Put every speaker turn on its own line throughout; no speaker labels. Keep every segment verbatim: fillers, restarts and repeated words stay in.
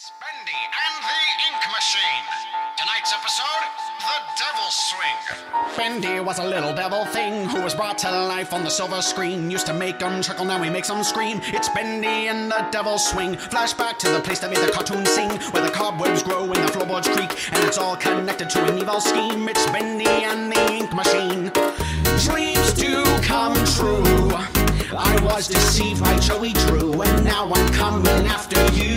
It's Bendy and the Ink Machine. Tonight's episode, The Devil's Swing.
Bendy was a little devil thing who was brought to life on the silver screen. Used to make 'em chuckle, now he makes 'em scream. It's Bendy and the Devil's Swing. Flashback to the place that made the cartoon sing, where the cobwebs grow and the floorboards creak, and it's all connected to an evil scheme. It's Bendy and the Ink Machine. Dreams do come true. I was deceived by Joey Drew, and now I'm coming after you.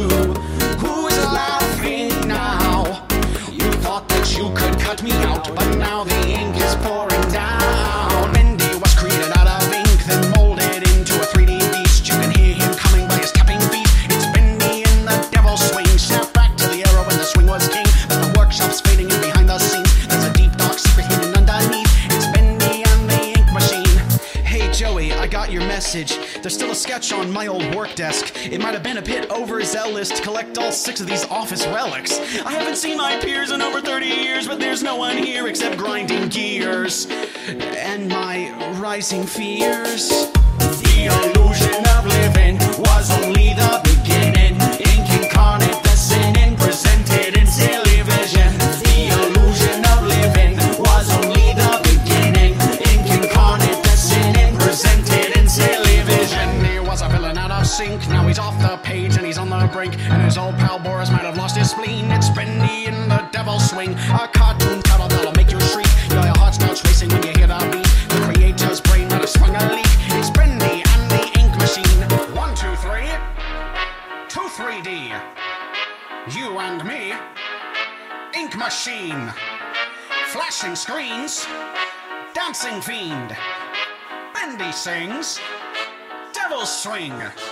Who's laughing now? You thought that you could cut me out, but now the ink is pouring down. Bendy was created out of ink, then molded into a three D beast. You can hear him coming by his tapping feet. It's Bendy and the Devil's Swing. Snap back to the era when the swing was king, but the workshop's fading in behind the scenes. There's a deep dark secret hidden underneath. It's Bendy and the Ink Machine. Hey Joey, I got your message. There's still a sketch on my old work desk. It might have been a bit overzealous to collect all six of these office relics. I haven't seen my peers in over thirty years, but there's no one here except grinding gears and my rising fears. The illusion of living was only the beginning. Ink incarnate, the sin presented in silly vision. The illusion of living was only the beginning. Ink incarnate, the sin presented in silly vision. He was a villain out of sync. Now he's off the page and he's on the brink, and his old pal Boris might have lost his spleen. It's Bendy in the Devil's Swing, a cartoon title that'll make you shriek. Your heart starts racing when you hear the beat. The creator's brain might have sprung a leak. It's Bendy and the Ink Machine. One, two, three. Two, three D. You and me. Ink Machine. Flashing screens. Dancing fiend. Bendy sings. Devil's Swing.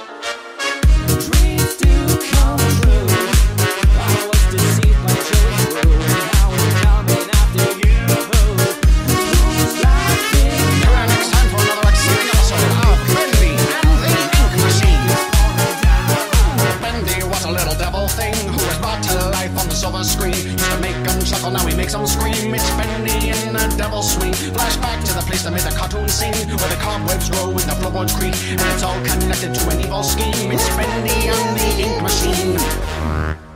Dreams do come true. I was deceived by Joey Drew, and now I'm coming after you. Who's laughing? And it's time for another exciting episode of Bendy and the Ink Machine. Bendy was a little devil thing who was brought to life on the silver screen. Used to make 'em chuckle, now he makes 'em scream. It's Bendy and the Devil's Swing. Flashback to the place that made the cartoon sing, where the cobwebs grow and the floorboards creak, and it's all connected to an evil scheme. It's Bendy and the Ink Machine.